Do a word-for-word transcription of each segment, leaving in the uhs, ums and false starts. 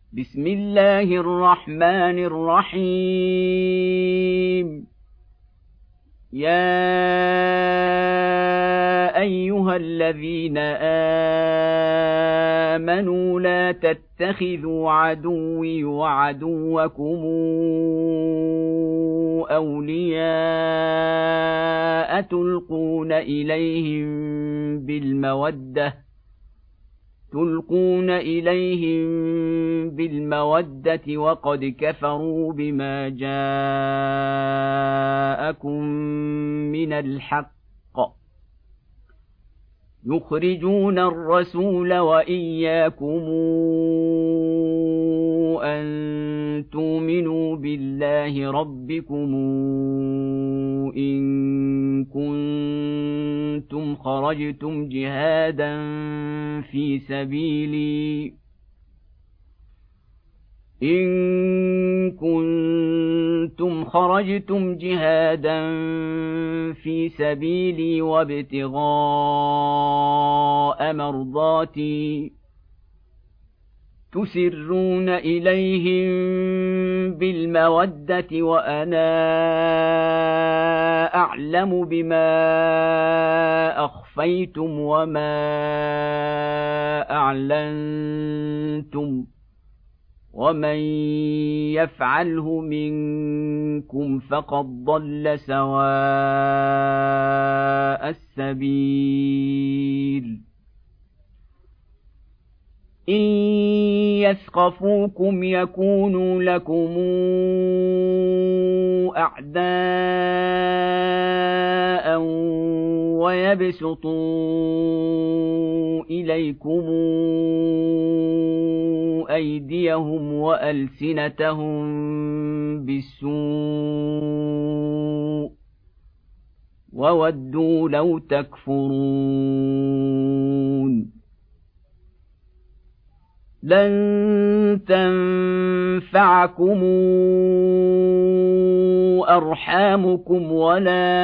بسم الله الرحمن الرحيم. يا أيها الذين آمنوا لا تتخذوا عدوي وعدوكم أولياء تلقون إليهم بالمودة تلقون إليهم بالمودة وقد كفروا بما جاءكم من الحق يخرجون الرسول وإياكم أن تؤمنوا بالله ربكم إن كنتم خرجتم جهادا في سبيلي إن كنتم خرجتم جهادا في سبيلي وابتغاء مرضاتي تسرون إليهم بالمودة وأنا أعلم بما أخفيتم وما أعلنتم ومن يفعله منكم فقد ضل سواء السبيل. إن يثقفوكم يكونوا لكم أعداء ويبسطوا إليكم أيديهم وألسنتهم بالسوء وودوا لو تكفرون. لن تنفعكم أرحامكم ولا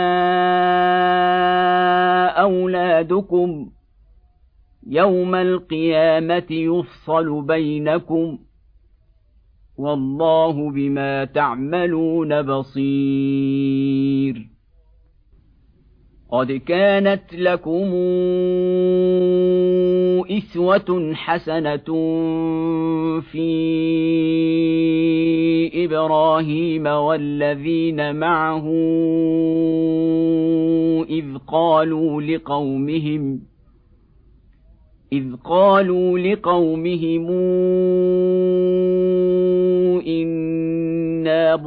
أولادكم يوم القيامة يفصل بينكم والله بما تعملون بصير. قد كانت لكم أسوة حسنة في إبراهيم والذين معه إذ قالوا لقومهم إذ قالوا لقومهم إنا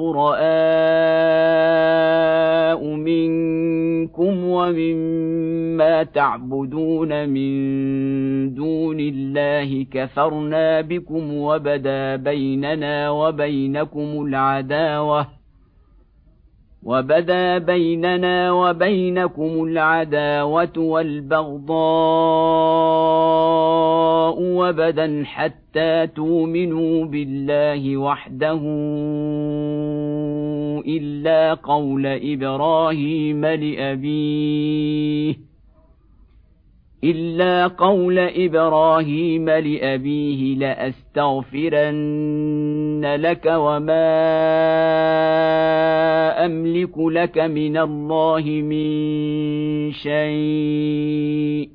براء منكم ومما تعبدون من دون الله كفرنا بكم وبدا بيننا وبينكم العداوة وبدا بيننا وبينكم العداوة والبغضاء وبدا حتى تؤمنوا بالله وحده إلا قول إبراهيم لأبيه إلا قول إبراهيم لأبيه لأستغفرن لك وما أملك لك من الله من شيء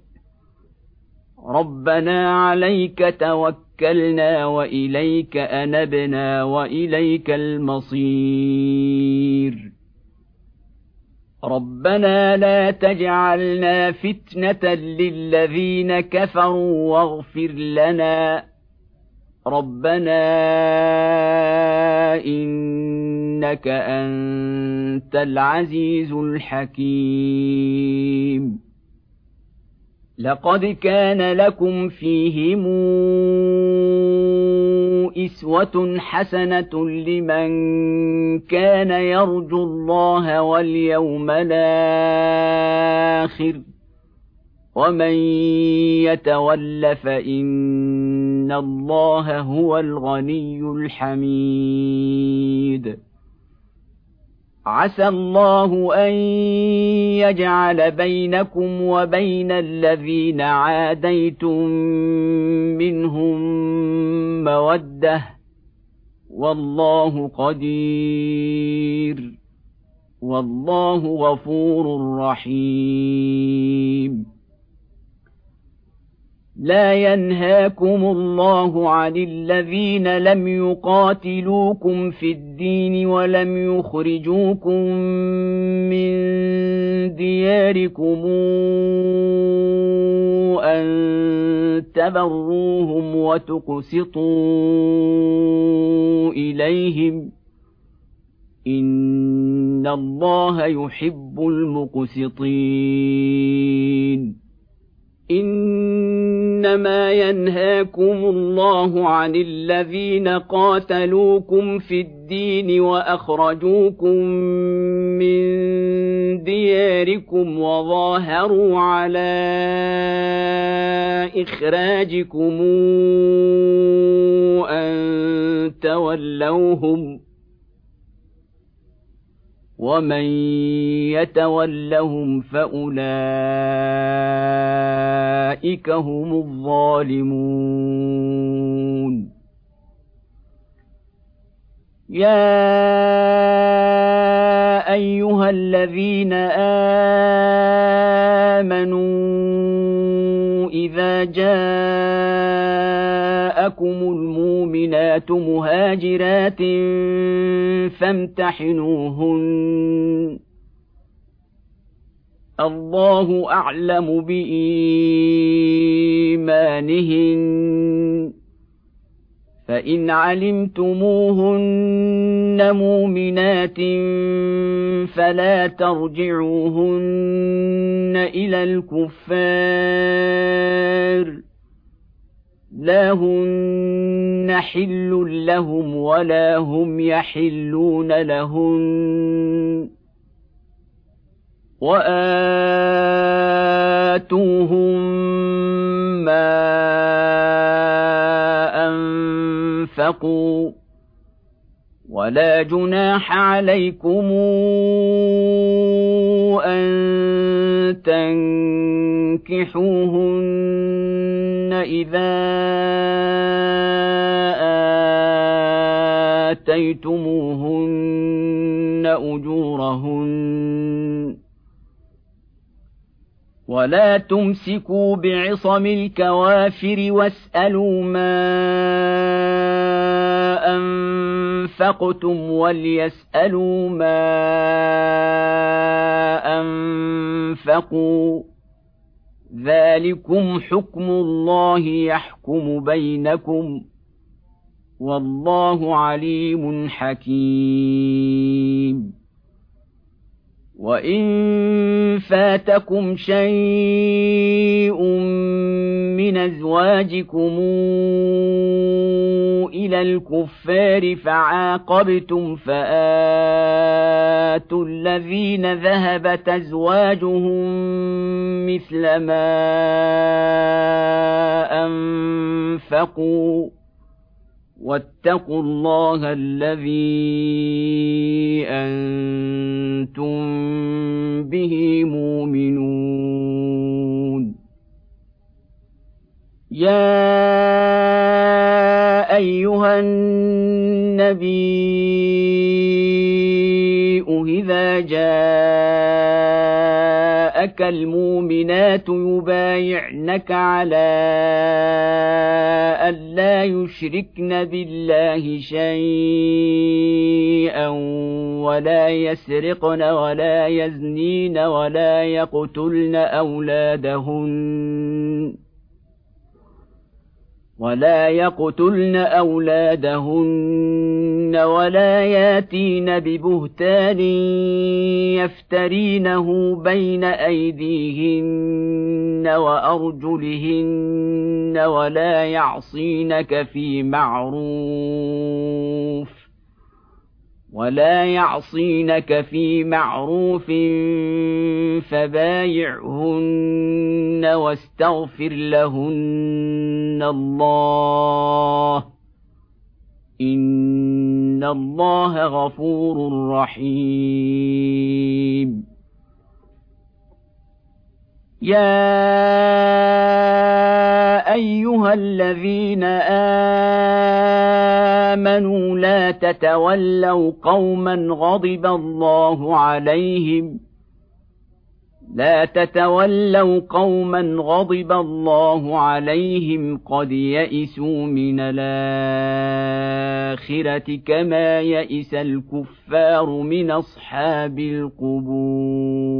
ربنا عليك توكلنا وإليك أنبنا وإليك المصير. ربنا لا تجعلنا فتنة للذين كفروا واغفر لنا ربنا إنك أنت العزيز الحكيم. لقد كان لكم فيهم أسوة حسنة لمن كان يرجو الله واليوم الآخر ومن يتول فإن الله هو الغني الحميد. عسى الله أن يجعل بينكم وبين الذين عاديتم منهم مودة والله قدير والله غفور رحيم. لا ينهاكم الله عن الذين لم يقاتلوكم في الدين ولم يخرجوكم من دياركم أن تبروهم وتقسطوا إليهم إن الله يحب المقسطين. إنما ينهاكم الله عن الذين قاتلوكم في الدين وأخرجوكم من دياركم وظاهروا على إخراجكم أن تولوهم ومن يتولهم فأولئك هم الظالمون. يا أيها الذين آمنوا إذا جاءكم المؤمنات مهاجرات فامتحنوهن الله أعلم بإيمانهن فإن علمتموهن مؤمنات فلا ترجعوهن إلى الكفار لا هن حل لهم ولا هم يحلون لهن وآتوهم ما أنفقوا ولا جناح عليكم أن تنكحوهن إذا آتيتموهن أجورهن ولا تمسكوا بعصم الكوافر واسألوا ما أنفقتم وليسألوا ما أنفقوا ذلكم حكم الله يحكم بينكم والله عليم حكيم. وإن فاتكم شيء من أزواجكم إلى الكفار فعاقبتم فآتوا الذين ذهبت أزواجهم مثل ما أنفقوا واتقوا الله الذي أنتم به مؤمنون. يا أيها النبي إذا جاءك المؤمنات يبايعنك على ألا يشركن بالله شيئا ولا يسرقن ولا يزنين ولا يقتلن أولادهن ولا يقتلن أولادهن ولا ياتين ببهتان يفترينه بين أيديهن وأرجلهن ولا يعصينك في معروف ولا يعصينك في معروف فبايعهن واستغفر لهن الله إن الله غفور رحيم. يا أيها الذين آمنوا ولا تتولوا قوما غضب الله عليهم لا تتولوا قوما غضب الله عليهم قد يئسوا من الآخرة كما يئس الكفار من أصحاب القبور.